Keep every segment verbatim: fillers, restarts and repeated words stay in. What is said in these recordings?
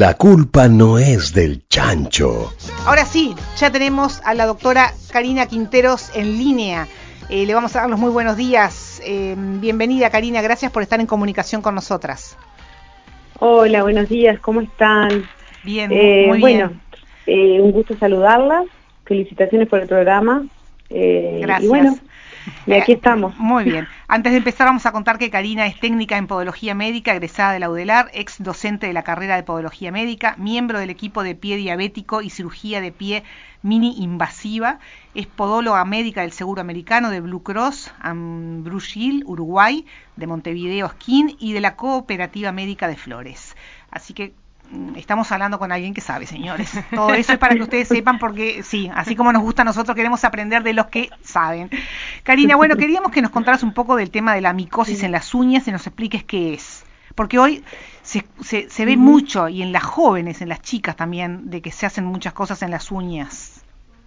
La culpa no es del chancho. Ahora sí, ya tenemos a la doctora Karina Quinteros en línea. Eh, le vamos a dar los muy buenos días. Eh, bienvenida, Karina, gracias por estar en comunicación con nosotras. Hola, buenos días, ¿cómo están? Bien, eh, muy bueno, bien. Eh, un gusto saludarlas, felicitaciones por el programa. Eh, Gracias. Y bueno, y aquí estamos. Muy bien. Antes de empezar vamos a contar que Karina es técnica en podología médica, egresada de la UDELAR, ex docente de la carrera de podología médica, miembro del equipo de pie diabético y cirugía de pie mini invasiva, es podóloga médica del Seguro Americano, de Blue Cross and Blue Shield, Uruguay, de Montevideo Skin y de la Cooperativa Médica de Flores. Así que estamos hablando con alguien que sabe, señores. Todo eso es para que ustedes sepan, porque sí, así como nos gusta a nosotros, queremos aprender de los que saben. Karina, bueno, queríamos que nos contaras un poco del tema de la micosis en las uñas y nos expliques qué es. Porque hoy se, se, se ve uh-huh. mucho, y en las jóvenes, en las chicas también, de que se hacen muchas cosas en las uñas.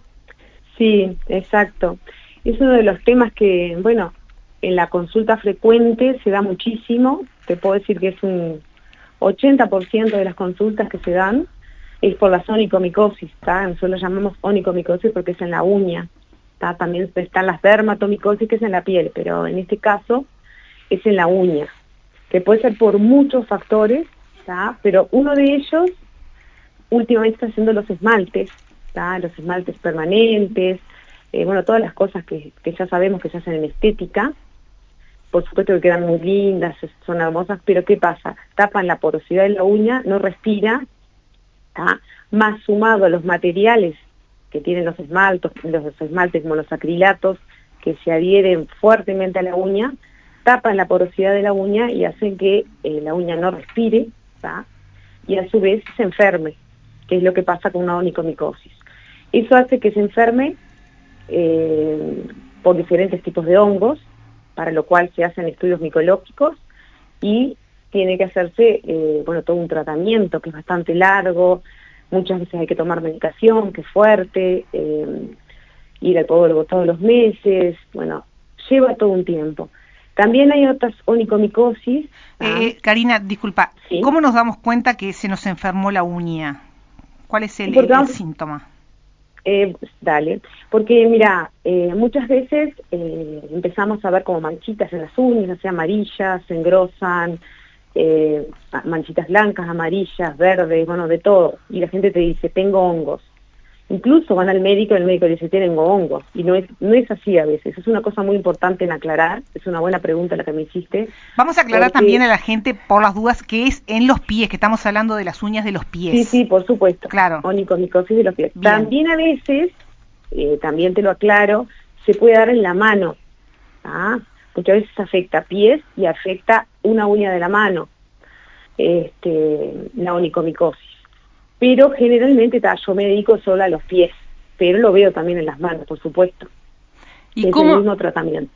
Sí, exacto. Es uno de los temas que, bueno, en la consulta frecuente se da muchísimo. Te puedo decir que es un ochenta por ciento de las consultas que se dan es por la onicomicosis, ¿tá? Nosotros lo llamamos onicomicosis porque es en la uña, ¿tá? También están las dermatomicosis, que es en la piel, pero en este caso es en la uña, que puede ser por muchos factores, ¿tá? Pero uno de ellos últimamente está haciendo los esmaltes, ¿tá? Los esmaltes permanentes, eh, bueno, todas las cosas que, que ya sabemos que se hacen en estética. Por supuesto que quedan muy lindas, son hermosas, pero ¿qué pasa? Tapan la porosidad de la uña, no respira, ¿tá? Más sumado a los materiales que tienen los esmaltos, los esmaltes como los acrilatos, que se adhieren fuertemente a la uña, tapan la porosidad de la uña y hacen que eh, la uña no respire, ¿tá? Y a su vez se enferme, que es lo que pasa con una onicomicosis. Eso hace que se enferme eh, por diferentes tipos de hongos, para lo cual se hacen estudios micológicos y tiene que hacerse, eh, bueno, todo un tratamiento que es bastante largo, muchas veces hay que tomar medicación, que es fuerte, eh, ir al podólogo todos los meses, bueno, lleva todo un tiempo. También hay otras onicomicosis. ¿Ah? Eh, Karina, disculpa, ¿Sí? ¿Cómo nos damos cuenta que se nos enfermó la uña? ¿Cuál es el, el, el síntoma? Eh, dale, porque mira, eh, muchas veces eh, empezamos a ver como manchitas en las uñas, o sea, amarillas, se engrosan, eh, manchitas blancas, amarillas, verdes, bueno, de todo, y la gente te dice, tengo hongos. Incluso van al médico y el médico le dice, tienen hongos, y no es no es así a veces. Es una cosa muy importante en aclarar, es una buena pregunta la que me hiciste. Vamos a aclarar porque... también a la gente, por las dudas, que es en los pies, que estamos hablando de las uñas de los pies. Sí, sí, por supuesto. Claro. Onicomicosis de los pies. Bien. También a veces, eh, también te lo aclaro, se puede dar en la mano. ¿Ah? Muchas veces afecta pies y afecta una uña de la mano, este, la onicomicosis. Pero generalmente ta, yo me dedico solo a los pies, pero lo veo también en las manos, por supuesto. ¿Y es cómo? el mismo tratamiento.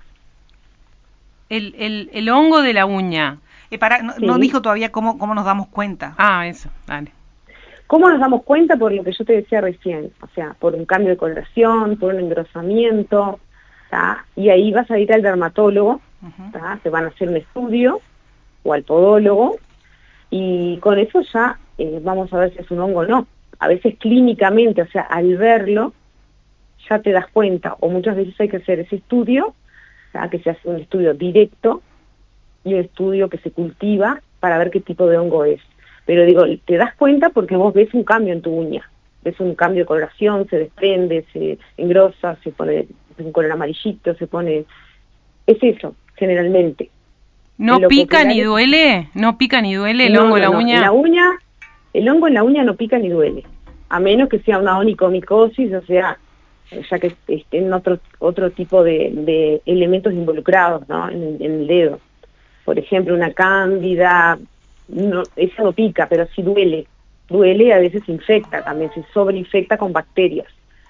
El, el, el hongo de la uña. Eh, para, no, Sí. no dijo todavía cómo, cómo nos damos cuenta. Ah, eso, dale. ¿Cómo nos damos cuenta? Por lo que yo te decía recién, o sea, por un cambio de coloración, por un engrosamiento, ¿tá? Y ahí vas a ir al dermatólogo, Uh-huh. ¿tá? Te van a hacer un estudio, o al podólogo, y con eso ya eh, vamos a ver si es un hongo o no. A veces clínicamente, o sea, al verlo, ya te das cuenta, o muchas veces hay que hacer ese estudio, ¿tá? Que se hace un estudio directo, y un estudio que se cultiva para ver qué tipo de hongo es. Pero digo, te das cuenta porque vos ves un cambio en tu uña, ves un cambio de coloración, se desprende, se engrosa, se pone un color amarillito, se pone... Es eso, generalmente. ¿No pica ni duele? ¿No pica ni duele el no, hongo de no, la no. uña? En la uña, el hongo en la uña no pica ni duele, a menos que sea una onicomicosis, o sea, ya que estén otro, otro tipo de, de elementos involucrados, ¿no? En, en el dedo. Por ejemplo, una cándida, no, esa no pica, pero sí duele. Duele y a veces infecta también, se sobreinfecta con bacterias.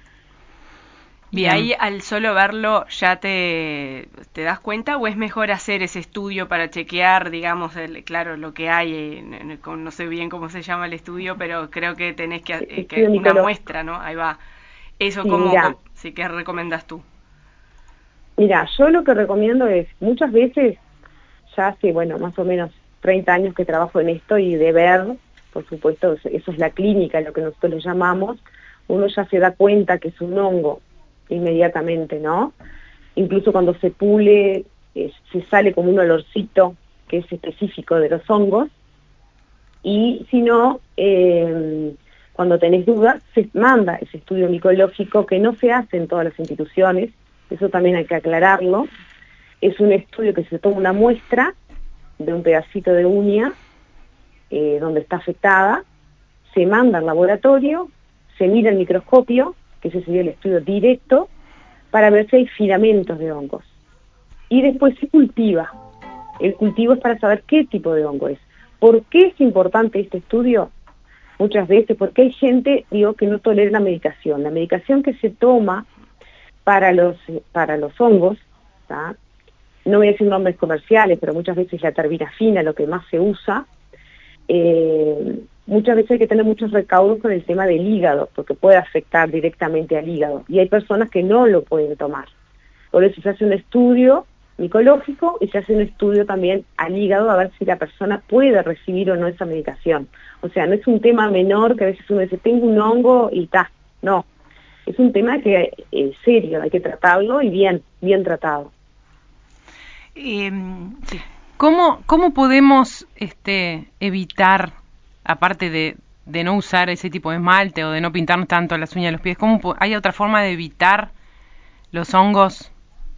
¿Y ahí al solo verlo ya te, te das cuenta o es mejor hacer ese estudio para chequear, digamos, el, claro, lo que hay, eh, no, no sé bien cómo se llama el estudio, pero creo que tenés que, eh, que una muestra, ¿no? Ahí va. Eso sí, como, mira, como, sí, ¿qué recomiendas tú? Mira, yo lo que recomiendo es, muchas veces, ya hace, bueno, más o menos treinta años que trabajo en esto y de ver por supuesto, eso es la clínica, lo que nosotros le llamamos, uno ya se da cuenta que es un hongo inmediatamente, ¿no? Incluso cuando se pule, eh, se sale como un olorcito que es específico de los hongos, y si no, eh, cuando tenés dudas, se manda ese estudio micológico que no se hace en todas las instituciones, eso también hay que aclararlo. Es un estudio que se toma una muestra de un pedacito de uña eh, donde está afectada, se manda al laboratorio, se mira el microscopio, que ese sería el estudio directo, para ver si hay filamentos de hongos. Y después se cultiva. El cultivo es para saber qué tipo de hongo es. ¿Por qué es importante este estudio? Muchas veces porque hay gente, digo, que no tolera la medicación. La medicación que se toma para los, para los hongos, ¿tá? No voy a decir nombres comerciales, pero muchas veces la terbinafina, lo que más se usa, eh, muchas veces hay que tener muchos recaudos con el tema del hígado, porque puede afectar directamente al hígado, y hay personas que no lo pueden tomar. Por eso se hace un estudio micológico y se hace un estudio también al hígado a ver si la persona puede recibir o no esa medicación. O sea, no es un tema menor que a veces uno dice, tengo un hongo y ta, no. Es un tema que es serio, hay que tratarlo y bien, bien tratado. Eh, sí. ¿Cómo, cómo podemos este, evitar, aparte de, de no usar ese tipo de esmalte o de no pintarnos tanto las uñas de los pies, ¿cómo hay otra forma de evitar los hongos?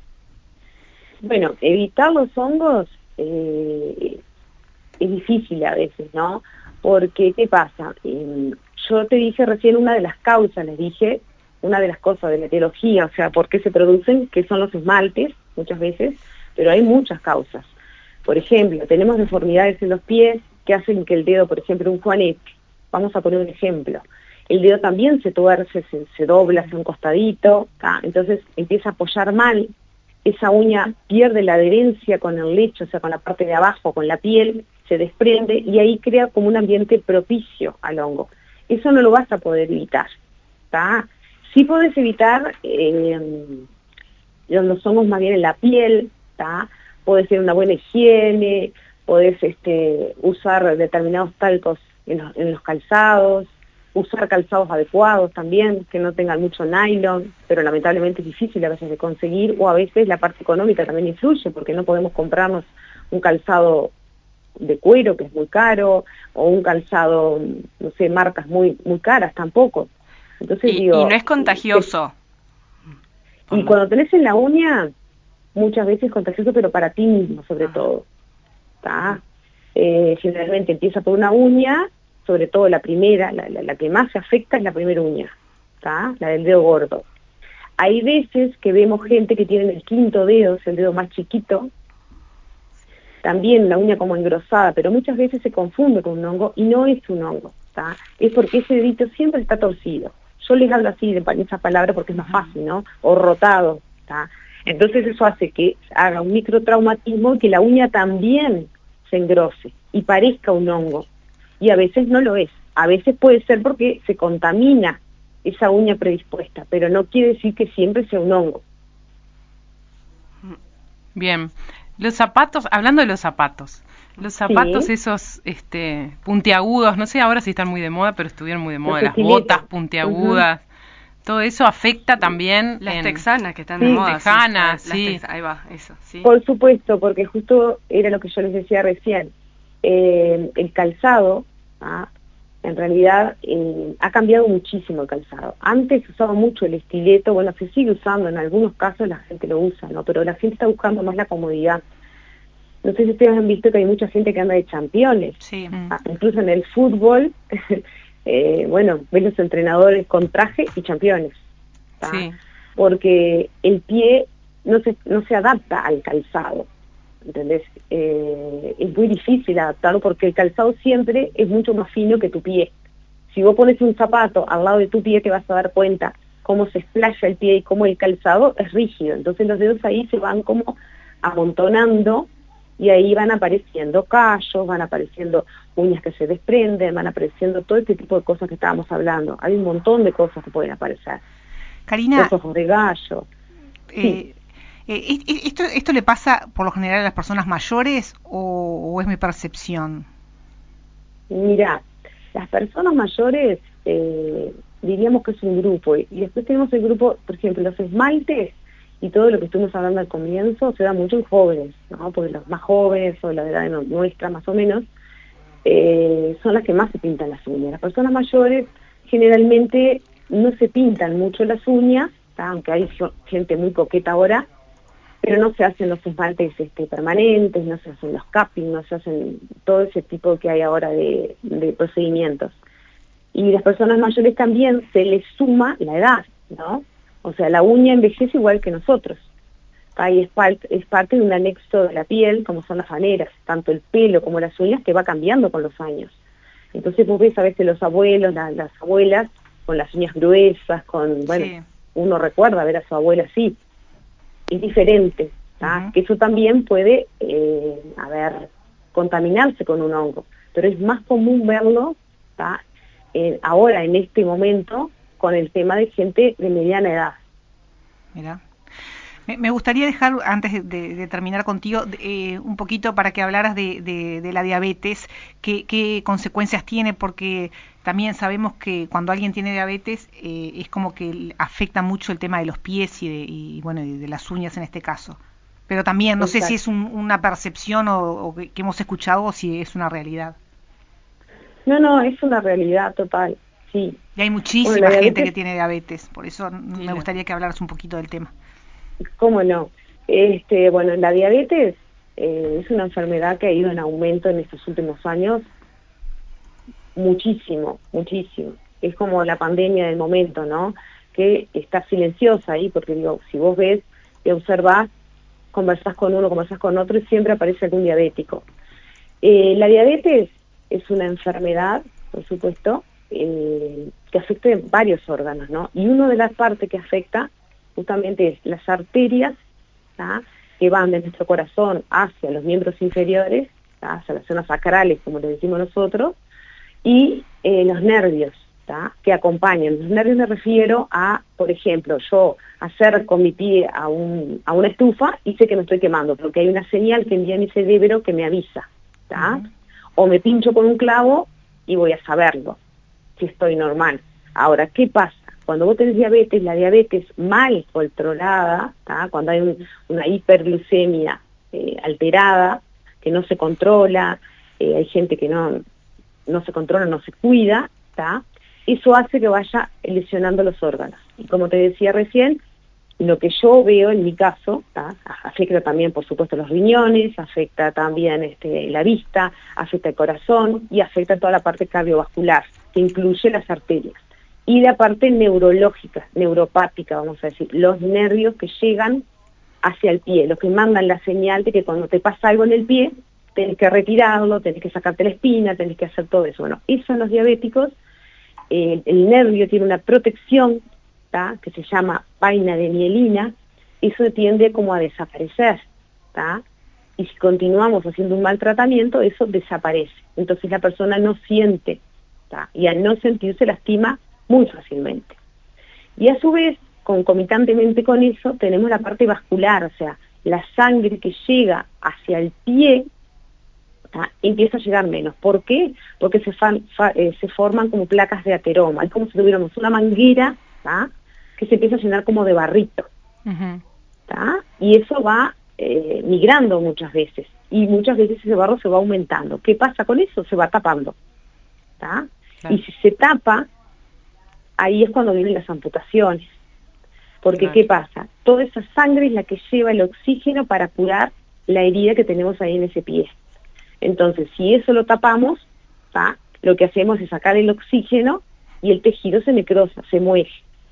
Bueno, evitar los hongos eh, es difícil a veces, ¿no? Porque, ¿qué pasa? Eh, yo te dije recién una de las causas, les dije, una de las cosas de la etiología, o sea, por qué se producen, que son los esmaltes, muchas veces, pero hay muchas causas. Por ejemplo, tenemos deformidades en los pies que hacen que el dedo, por ejemplo, un juanete, vamos a poner un ejemplo, el dedo también se tuerce, se, se dobla hacia un costadito, ¿tá? Entonces empieza a apoyar mal, esa uña pierde la adherencia con el lecho, o sea, con la parte de abajo, con la piel, se desprende y ahí crea como un ambiente propicio al hongo. Eso no lo vas a poder evitar, ¿tá? Sí podés evitar eh, los hongos más bien en la piel, ¿tá? Podés tener una buena higiene, podés este, usar determinados talcos en los, en los calzados, usar calzados adecuados también, que no tengan mucho nylon, pero lamentablemente es difícil a veces de conseguir, o a veces la parte económica también influye, porque no podemos comprarnos un calzado de cuero, que es muy caro, o un calzado, no sé, marcas muy muy caras tampoco. Entonces y, digo... y no es contagioso. Eh, y cuando tenés en la uña, muchas veces es contagioso, pero para ti mismo, sobre Ajá. todo. ¿Tá? Eh, generalmente empieza por una uña, sobre todo la primera, la, la, la que más se afecta es la primera uña, ¿tá? La del dedo gordo. Hay veces que vemos gente que tiene el quinto dedo, es el dedo más chiquito, también la uña como engrosada, pero muchas veces se confunde con un hongo y no es un hongo, ¿tá? Es porque ese dedito siempre está torcido. Yo les hablo así de esa palabra porque es más fácil, ¿no? O rotado, ¿tá? Entonces eso hace que haga un microtraumatismo y que la uña también se engrose y parezca un hongo. Y a veces no lo es. A veces puede ser porque se contamina esa uña predispuesta, pero no quiere decir que siempre sea un hongo. Bien. Los zapatos, hablando de los zapatos, los zapatos sí. esos este, puntiagudos, no sé ahora si están muy de moda, pero estuvieron muy de moda, las botas puntiagudas, uh-huh. todo eso afecta también... Las en... texanas que están sí, de moda. Texanas, sí. sí. Tex... Ahí va, eso, sí. Por supuesto, porque justo era lo que yo les decía recién, eh, el calzado, ¿ah? en realidad eh, ha cambiado muchísimo el calzado. Antes se usaba mucho el estileto, bueno, se sigue usando, en algunos casos la gente lo usa, ¿no? Pero la gente está buscando más la comodidad. No sé si ustedes han visto que hay mucha gente que anda de championes, sí. ah, incluso en el fútbol, eh, bueno, ven los entrenadores con traje y championes, sí. porque el pie no se, no se adapta al calzado. ¿Entendés? Eh, es muy difícil adaptarlo porque el calzado siempre es mucho más fino que tu pie. Si vos pones un zapato al lado de tu pie te vas a dar cuenta cómo se explaya el pie y cómo el calzado es rígido. Entonces los dedos ahí se van como amontonando y ahí van apareciendo callos, van apareciendo uñas que se desprenden, van apareciendo todo este tipo de cosas que estábamos hablando. Hay un montón de cosas que pueden aparecer. Karina, los ojos de gallo. Eh, sí. Eh, ¿esto, ¿Esto le pasa por lo general a las personas mayores o, o es mi percepción? Mira, Las personas mayores, eh, diríamos que es un grupo, y después tenemos el grupo, por ejemplo, los esmaltes y todo lo que estuvimos hablando al comienzo, se da mucho en jóvenes, ¿no? Porque los más jóvenes, o la edad nuestra más o menos, eh, son las que más se pintan las uñas. Las personas mayores generalmente no se pintan mucho las uñas, ¿tá? Aunque hay gente muy coqueta ahora, pero no se hacen los esmaltes este, permanentes, no se hacen los capping, no se hacen todo ese tipo que hay ahora de, de procedimientos. Y las personas mayores también se les suma la edad, ¿no? O sea, la uña envejece igual que nosotros. Ahí es, parte, es parte de un anexo de la piel, como son las faneras, tanto el pelo como las uñas, que va cambiando con los años. Entonces vos ves a veces los abuelos, la, las abuelas, con las uñas gruesas, con, bueno, sí. Uno recuerda ver a su abuela así. Es diferente, uh-huh. Que eso también puede, eh, a ver, contaminarse con un hongo. Pero es más común verlo, eh, ahora, en este momento, con el tema de gente de mediana edad. Mira. Me gustaría dejar, antes de, de, de terminar contigo, eh, un poquito para que hablaras de, de, de la diabetes, qué, qué consecuencias tiene, porque también sabemos que cuando alguien tiene diabetes eh, es como que afecta mucho el tema de los pies y, de, y bueno, y de las uñas en este caso. Pero también, no Exacto. sé si es un, una percepción o, o que, que hemos escuchado o si es una realidad. No, no, es una realidad total, sí. Y hay muchísima bueno, gente diabetes... que tiene diabetes, por eso sí, me gustaría que hablaras un poquito del tema. ¿Cómo no? Este, bueno, la diabetes eh, es una enfermedad que ha ido en aumento en estos últimos años muchísimo, muchísimo. Es como la pandemia del momento, ¿no? Que está silenciosa ahí, porque digo, si vos ves y observás, conversás con uno, conversás con otro y siempre aparece algún diabético. Eh, la diabetes es una enfermedad, por supuesto, eh, que afecta varios órganos, ¿no? Y una de las partes que afecta justamente es las arterias, ¿tá? Que van de nuestro corazón hacia los miembros inferiores, ¿tá? Hacia las zonas sacrales, como le decimos nosotros, y eh, los nervios, ¿tá? Que acompañan. Los nervios me refiero a, por ejemplo, yo hacer con mi pie a, un, a una estufa y sé que me estoy quemando, porque hay una señal que envía mi cerebro que me avisa, ¿tá? Uh-huh. O me pincho con un clavo y voy a saberlo, si estoy normal. Ahora, ¿qué pasa? Cuando vos tenés diabetes, la diabetes mal controlada, ¿tá? Cuando hay un, una hiperglucemia eh, alterada, que no se controla, eh, hay gente que no, no se controla, no se cuida, ¿tá? Eso hace que vaya lesionando los órganos. Y como te decía recién, lo que yo veo en mi caso, ¿tá? Afecta también, por supuesto, los riñones, afecta también este, la vista, afecta el corazón y afecta toda la parte cardiovascular, que incluye las arterias. Y la parte neurológica, neuropática, vamos a decir, los nervios que llegan hacia el pie, los que mandan la señal de que cuando te pasa algo en el pie, tenés que retirarlo, tenés que sacarte la espina, tenés que hacer todo eso. Bueno, eso en los diabéticos, eh, el nervio tiene una protección, ¿tá? Que se llama vaina de mielina, eso tiende como a desaparecer, ¿tá? Y si continuamos haciendo un mal tratamiento, eso desaparece. Entonces la persona no siente, ¿tá? Y al no sentir se lastima muy fácilmente. Y a su vez, concomitantemente con eso, tenemos la parte vascular, o sea, la sangre que llega hacia el pie, ¿tá? Empieza a llegar menos. ¿Por qué? Porque se, fan, fa, eh, se forman como placas de ateroma, es como si tuviéramos una manguera, ¿tá? Que se empieza a llenar como de barrito, uh-huh. ¿tá? Y eso va eh, migrando muchas veces, y muchas veces ese barro se va aumentando. ¿Qué pasa con eso? Se va tapando, ¿tá? Claro. Y si se tapa, ahí es cuando vienen las amputaciones. Porque, claro. ¿Qué pasa? Toda esa sangre es la que lleva el oxígeno para curar la herida que tenemos ahí en ese pie. Entonces, si eso lo tapamos, ¿tá? Lo que hacemos es sacar el oxígeno y el tejido se necrosa, se muere.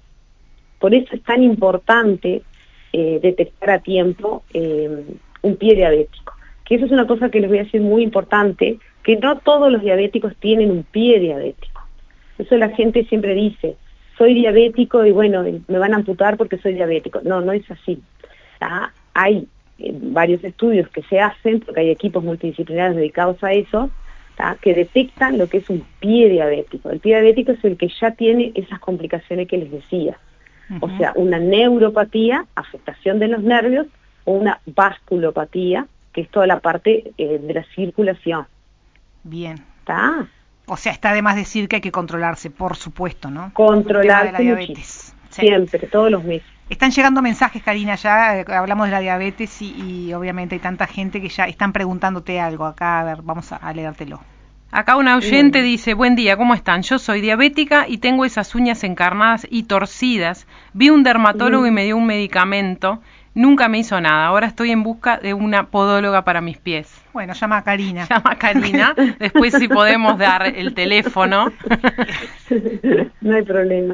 Por eso es tan importante eh, detectar a tiempo eh, un pie diabético. Que eso es una cosa que les voy a decir muy importante, que no todos los diabéticos tienen un pie diabético. Eso la gente siempre dice, soy diabético y bueno, me van a amputar porque soy diabético. No, no es así. ¿Tá? Hay eh, varios estudios que se hacen, porque hay equipos multidisciplinarios dedicados a eso, ¿tá? Que detectan lo que es un pie diabético. El pie diabético es el que ya tiene esas complicaciones que les decía. Uh-huh. O sea, una neuropatía, afectación de los nervios, o una vasculopatía, que es toda la parte eh, de la circulación. Bien. ¿Está? O sea, está de más decir que hay que controlarse, por supuesto, ¿no? Controlarse de la diabetes. Sí. Siempre, todos los meses. Están llegando mensajes, Karina, ya eh, hablamos de la diabetes y, y obviamente hay tanta gente que ya están preguntándote algo. Acá, a ver, vamos a, a leértelo. Acá una oyente Bueno. dice, buen día, ¿cómo están? Yo soy diabética y tengo esas uñas encarnadas y torcidas. Vi un dermatólogo y me dio un medicamento. Nunca me hizo nada. Ahora estoy en busca de una podóloga para mis pies. Bueno, llama a Karina. Llama a Karina. Después si podemos dar el teléfono. No hay problema.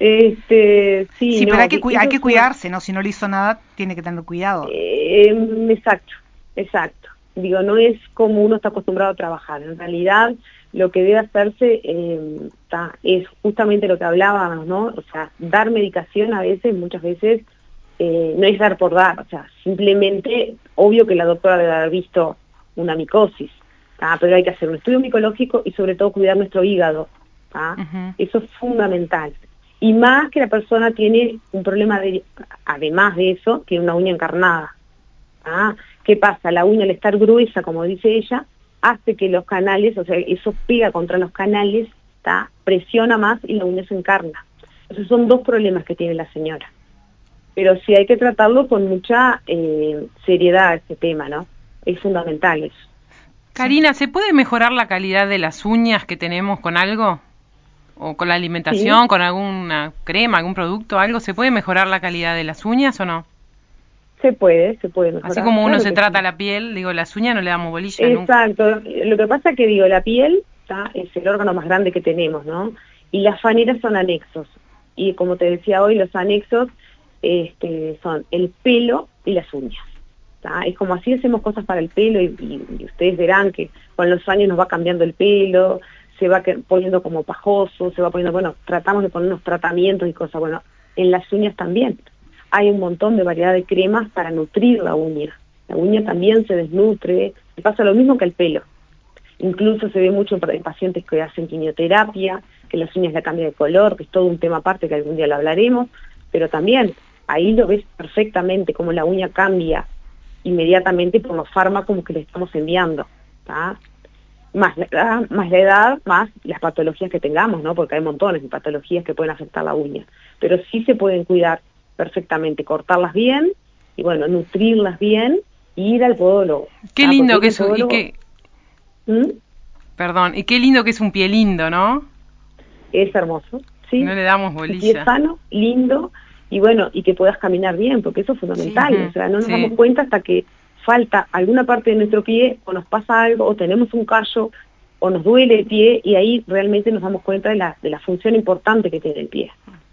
Este, sí, sí, no, pero hay que, cu- hay que es cuidarse, ¿no? Si no le hizo nada, tiene que tener cuidado. Eh, exacto, exacto. Digo, no es como uno está acostumbrado a trabajar. En realidad, lo que debe hacerse eh, ta, es justamente lo que hablábamos, ¿no? O sea, dar medicación a veces, muchas veces, eh, no es dar por dar. O sea, simplemente, obvio que la doctora debe haber visto una micosis, ¿tá? Pero hay que hacer un estudio micológico y sobre todo cuidar nuestro hígado, ¿tá? Uh-huh. Eso es fundamental. Y más que la persona tiene un problema de, además de eso, tiene una uña encarnada. ¿Ah? ¿Qué pasa? La uña al estar gruesa, como dice ella, hace que los canales, o sea, eso pega contra los canales, ¿tá? Presiona más y la uña se encarna. Esos son dos problemas que tiene la señora. Pero sí hay que tratarlo con mucha eh, seriedad este tema, ¿no? Es fundamental eso. Karina, ¿se puede mejorar la calidad de las uñas que tenemos con algo? ¿O con la alimentación, Sí. con alguna crema, algún producto, algo? ¿Se puede mejorar la calidad de las uñas o no? Se puede, se puede mejorar. Así como uno claro se que trata sí. la piel, digo, las uñas no le damos bolilla nunca. Exacto. Lo que pasa es que, digo, la piel ¿tá? Es el órgano más grande que tenemos, ¿no? Y las faneras son anexos. Y como te decía hoy, los anexos este, son el pelo y las uñas. ¿tá? Es como así hacemos cosas para el pelo y, y, y ustedes verán que con los años nos va cambiando el pelo, se va que, poniendo como pajoso, se va poniendo, bueno, tratamos de poner unos tratamientos y cosas. Bueno, en las uñas también. Hay un montón de variedad de cremas para nutrir la uña. La uña también se desnutre, pasa lo mismo que el pelo. Incluso se ve mucho en pacientes que hacen quimioterapia, que las uñas le cambian de color, que es todo un tema aparte que algún día lo hablaremos, pero también ahí lo ves perfectamente cómo la uña cambia inmediatamente por los fármacos que le estamos enviando. ¿tá? Más la edad, más la edad, más las patologías que tengamos, ¿no? Porque hay montones de patologías que pueden afectar la uña, pero sí se pueden cuidar perfectamente, cortarlas bien y bueno, nutrirlas bien y ir al podólogo. Qué ¿tá? lindo que es es un, y qué, ¿Mm? perdón, y qué lindo que es un pie lindo, ¿no? Es hermoso, ¿sí? No le damos Un bolilla. pie sano, lindo y bueno, y que puedas caminar bien, porque eso es fundamental. Sí, o sea, no nos sí. damos cuenta hasta que falta alguna parte de nuestro pie o nos pasa algo o tenemos un callo o nos duele el pie y ahí realmente nos damos cuenta de la, de la función importante que tiene el pie.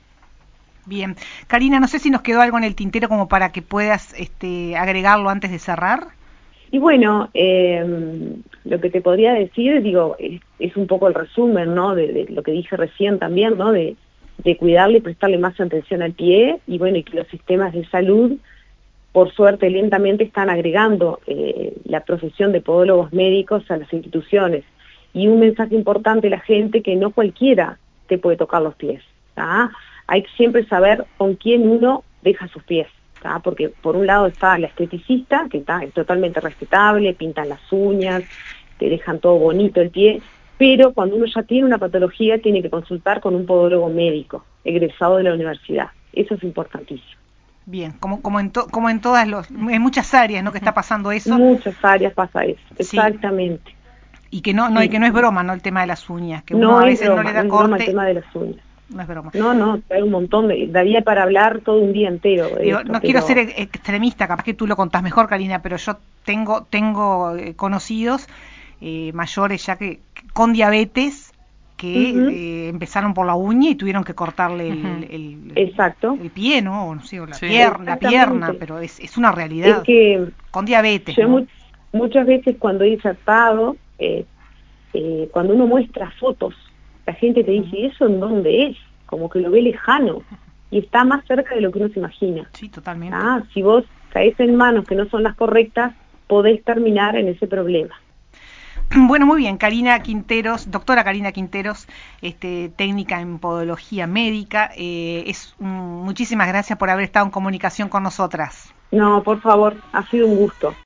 Bien. Karina, no sé si nos quedó algo en el tintero como para que puedas este, agregarlo antes de cerrar. Y bueno, eh, lo que te podría decir, digo, es, es un poco el resumen, ¿no? De, de lo que dije recién también, ¿no? De, de cuidarle y prestarle más atención al pie y bueno, y que los sistemas de salud, por suerte, lentamente están agregando eh, la profesión de podólogos médicos a las instituciones. Y un mensaje importante a la gente que no cualquiera te puede tocar los pies, ¿tá? Hay que siempre saber con quién uno deja sus pies, ¿tá? Porque por un lado está la esteticista, que está, es totalmente respetable, pintan las uñas, te dejan todo bonito el pie, pero cuando uno ya tiene una patología tiene que consultar con un podólogo médico, egresado de la universidad. Eso es importantísimo. Bien, como como en to, como en todas los en muchas áreas, ¿no? Que está pasando eso. En muchas áreas pasa eso, Sí. exactamente. Y que no no sí. y que no es broma, ¿no? El tema de las uñas, que uno no a es veces broma, no le da no es corte. broma el tema de las uñas. No es broma. No, no, hay un montón de... Daría para hablar todo un día entero de Digo, esto, no pero... quiero ser extremista, capaz que tú lo contás mejor, Karina, pero yo tengo tengo eh, conocidos eh, mayores ya que con diabetes que Uh-huh. eh, empezaron por la uña y tuvieron que cortarle el, Uh-huh. el, el, Exacto. el pie, ¿no? O no sé, o la, Sí. pier, la pierna, pero es, es una realidad. Es que con diabetes, yo ¿no? mu muchas veces cuando he tratado, eh, eh, cuando uno muestra fotos, la gente te dice, ¿y eso en dónde es? Como que lo ve lejano y está más cerca de lo que uno se imagina. Sí, totalmente. Ah, si vos caes en manos que no son las correctas, podés terminar en ese problema. Bueno, muy bien, Karina Quinteros, doctora Karina Quinteros, este, técnica en podología médica, eh, es um, muchísimas gracias por haber estado en comunicación con nosotras. No, por favor, ha sido un gusto.